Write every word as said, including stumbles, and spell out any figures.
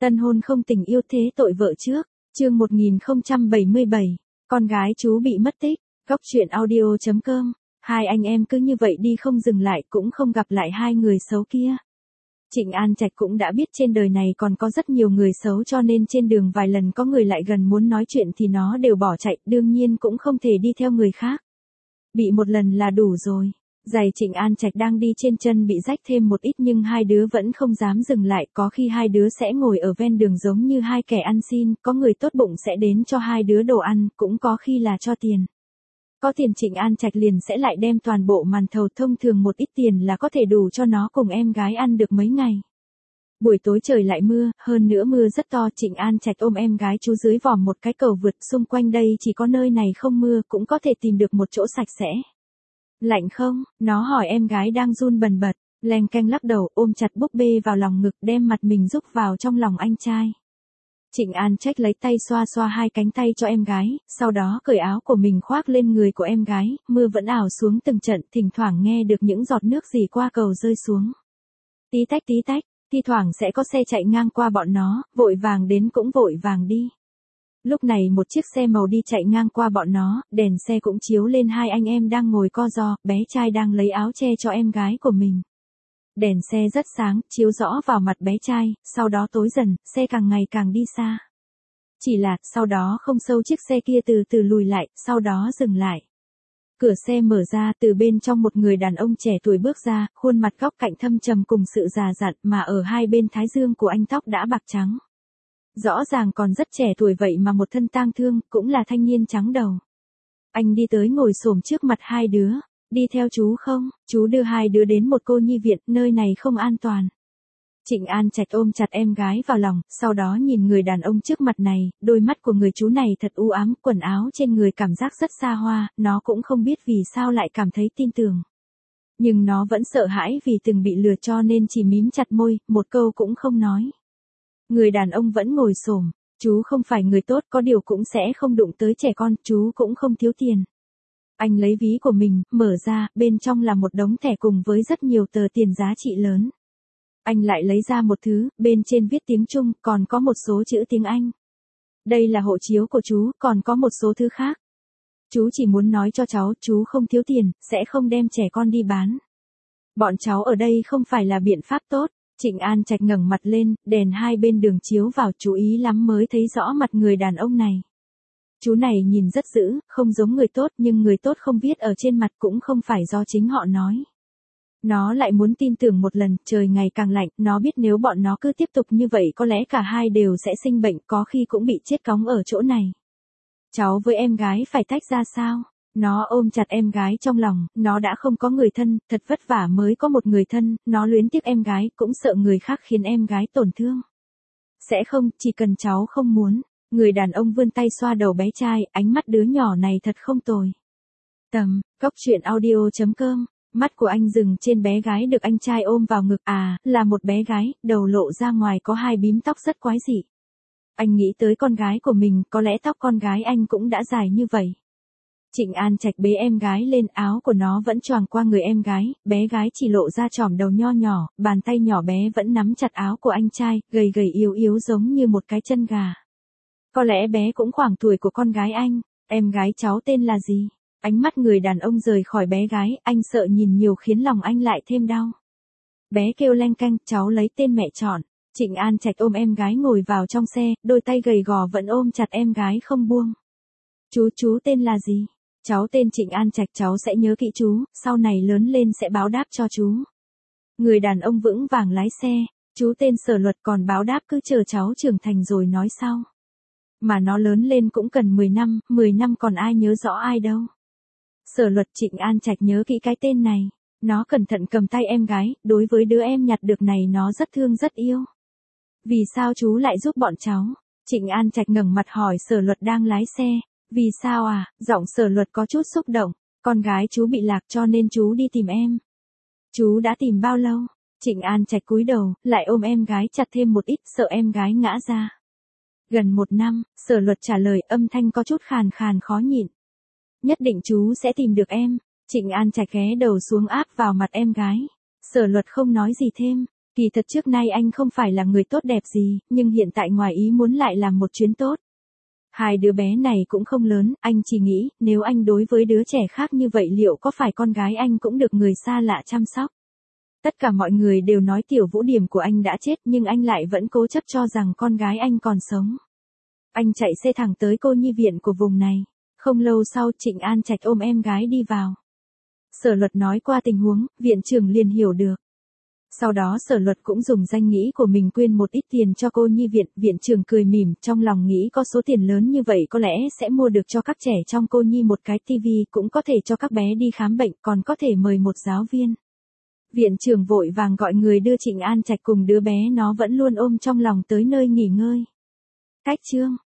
Tân hôn không tình yêu thế tội vợ trước, chương một nghìn không trăm bảy mươi bảy, con gái chú bị mất tích, góc truyện audio chấm com, hai anh em cứ như vậy đi không dừng lại cũng không gặp lại hai người xấu kia. Trịnh An Trạch cũng đã biết trên đời này còn có rất nhiều người xấu cho nên trên đường vài lần có người lại gần muốn nói chuyện thì nó đều bỏ chạy, đương nhiên cũng không thể đi theo người khác. Bị một lần là đủ rồi. Giày Trịnh An Trạch đang đi trên chân bị rách thêm một ít nhưng hai đứa vẫn không dám dừng lại, có khi hai đứa sẽ ngồi ở ven đường giống như hai kẻ ăn xin, có người tốt bụng sẽ đến cho hai đứa đồ ăn, cũng có khi là cho tiền. Có tiền Trịnh An Trạch liền sẽ lại đem toàn bộ màn thầu, thông thường một ít tiền là có thể đủ cho nó cùng em gái ăn được mấy ngày. Buổi tối trời lại mưa, hơn nữa mưa rất to, Trịnh An Trạch ôm em gái chú dưới vòm một cái cầu vượt, xung quanh đây chỉ có nơi này không mưa cũng có thể tìm được một chỗ sạch sẽ. Lạnh không? Nó hỏi em gái đang run bần bật, leng keng lắc đầu, ôm chặt búp bê vào lòng ngực, đem mặt mình rúc vào trong lòng anh trai. Trịnh An Trạch lấy tay xoa xoa hai cánh tay cho em gái, sau đó cởi áo của mình khoác lên người của em gái, mưa vẫn ảo xuống từng trận, thỉnh thoảng nghe được những giọt nước rỉ qua cầu rơi xuống. Tí tách tí tách, thi thoảng sẽ có xe chạy ngang qua bọn nó, vội vàng đến cũng vội vàng đi. Lúc này một chiếc xe màu đi chạy ngang qua bọn nó, đèn xe cũng chiếu lên hai anh em đang ngồi co ro, bé trai đang lấy áo che cho em gái của mình. Đèn xe rất sáng, chiếu rõ vào mặt bé trai, sau đó tối dần, xe càng ngày càng đi xa. Chỉ là, sau đó không sâu chiếc xe kia từ từ lùi lại, sau đó dừng lại. Cửa xe mở ra, từ bên trong một người đàn ông trẻ tuổi bước ra, khuôn mặt góc cạnh thâm trầm cùng sự già dặn mà ở hai bên thái dương của anh tóc đã bạc trắng. Rõ ràng còn rất trẻ tuổi vậy mà một thân tang thương, cũng là thanh niên trắng đầu. Anh đi tới ngồi xổm trước mặt hai đứa, đi theo chú không, chú đưa hai đứa đến một cô nhi viện, nơi này không an toàn. Trịnh An Trạch ôm chặt em gái vào lòng, sau đó nhìn người đàn ông trước mặt này, đôi mắt của người chú này thật u ám, quần áo trên người cảm giác rất xa hoa, nó cũng không biết vì sao lại cảm thấy tin tưởng. Nhưng nó vẫn sợ hãi vì từng bị lừa cho nên chỉ mím chặt môi, một câu cũng không nói. Người đàn ông vẫn ngồi xổm, chú không phải người tốt, có điều cũng sẽ không đụng tới trẻ con, chú cũng không thiếu tiền. Anh lấy ví của mình, mở ra, bên trong là một đống thẻ cùng với rất nhiều tờ tiền giá trị lớn. Anh lại lấy ra một thứ, bên trên viết tiếng Trung, còn có một số chữ tiếng Anh. Đây là hộ chiếu của chú, còn có một số thứ khác. Chú chỉ muốn nói cho cháu, chú không thiếu tiền, sẽ không đem trẻ con đi bán. Bọn cháu ở đây không phải là biện pháp tốt. Trịnh An Trạch ngẩng mặt lên, đèn hai bên đường chiếu vào, chú ý lắm mới thấy rõ mặt người đàn ông này. Chú này nhìn rất dữ, không giống người tốt, nhưng người tốt không viết ở trên mặt cũng không phải do chính họ nói. Nó lại muốn tin tưởng một lần, trời ngày càng lạnh, nó biết nếu bọn nó cứ tiếp tục như vậy có lẽ cả hai đều sẽ sinh bệnh, có khi cũng bị chết cóng ở chỗ này. Cháu với em gái phải tách ra sao? Nó ôm chặt em gái trong lòng, nó đã không có người thân, thật vất vả mới có một người thân, nó luyến tiếc em gái, cũng sợ người khác khiến em gái tổn thương. Sẽ không, chỉ cần cháu không muốn. Người đàn ông vươn tay xoa đầu bé trai, ánh mắt đứa nhỏ này thật không tồi. Tầm, góc truyện audio chấm com, mắt của anh dừng trên bé gái được anh trai ôm vào ngực, à, là một bé gái, đầu lộ ra ngoài có hai bím tóc rất quái dị. Anh nghĩ tới con gái của mình, có lẽ tóc con gái anh cũng đã dài như vậy. Trịnh An Trạch bế em gái lên, áo của nó vẫn choàng qua người em gái, bé gái chỉ lộ ra chòm đầu nho nhỏ, bàn tay nhỏ bé vẫn nắm chặt áo của anh trai, gầy gầy yếu yếu giống như một cái chân gà. Có lẽ bé cũng khoảng tuổi của con gái anh, em gái cháu tên là gì? Ánh mắt người đàn ông rời khỏi bé gái, anh sợ nhìn nhiều khiến lòng anh lại thêm đau. Bé kêu leng keng, cháu lấy tên mẹ chọn. Trịnh An Trạch ôm em gái ngồi vào trong xe, đôi tay gầy gò vẫn ôm chặt em gái không buông. Chú, chú tên là gì? Cháu tên Trịnh An Trạch, cháu sẽ nhớ kỹ chú, sau này lớn lên sẽ báo đáp cho chú. Người đàn ông vững vàng lái xe, chú tên Sở Luật, còn báo đáp cứ chờ cháu trưởng thành rồi nói sau. Mà nó lớn lên cũng cần mười năm, mười năm còn ai nhớ rõ ai đâu. Sở Luật. Trịnh An Trạch nhớ kỹ cái tên này. Nó cẩn thận cầm tay em gái, đối với đứa em nhặt được này nó rất thương rất yêu. Vì sao chú lại giúp bọn cháu? Trịnh An Trạch ngẩng mặt hỏi Sở Luật đang lái xe. Vì sao à? Giọng Sở Luật có chút xúc động. Con gái chú bị lạc cho nên chú đi tìm em. Chú đã tìm bao lâu? Trịnh An Trạch cúi đầu, lại ôm em gái chặt thêm một ít, sợ em gái ngã ra. Gần một năm, Sở Luật trả lời, âm thanh có chút khàn khàn khó nhịn. Nhất định chú sẽ tìm được em. Trịnh An Trạch ghé đầu xuống áp vào mặt em gái. Sở Luật không nói gì thêm. Kỳ thật trước nay anh không phải là người tốt đẹp gì, nhưng hiện tại ngoài ý muốn lại làm một chuyến tốt. Hai đứa bé này cũng không lớn, anh chỉ nghĩ, nếu anh đối với đứa trẻ khác như vậy liệu có phải con gái anh cũng được người xa lạ chăm sóc? Tất cả mọi người đều nói Tiểu Vũ Điểm của anh đã chết nhưng anh lại vẫn cố chấp cho rằng con gái anh còn sống. Anh chạy xe thẳng tới cô nhi viện của vùng này. Không lâu sau Trịnh An Trạch ôm em gái đi vào. Sở Luật nói qua tình huống, viện trưởng liền hiểu được. Sau đó Sở Luật cũng dùng danh nghĩa của mình quyên một ít tiền cho cô nhi viện, viện trưởng cười mỉm, trong lòng nghĩ có số tiền lớn như vậy có lẽ sẽ mua được cho các trẻ trong cô nhi một cái tivi, cũng có thể cho các bé đi khám bệnh, còn có thể mời một giáo viên. Viện trưởng vội vàng gọi người đưa Trịnh An Trạch cùng đứa bé nó vẫn luôn ôm trong lòng tới nơi nghỉ ngơi. Cách chương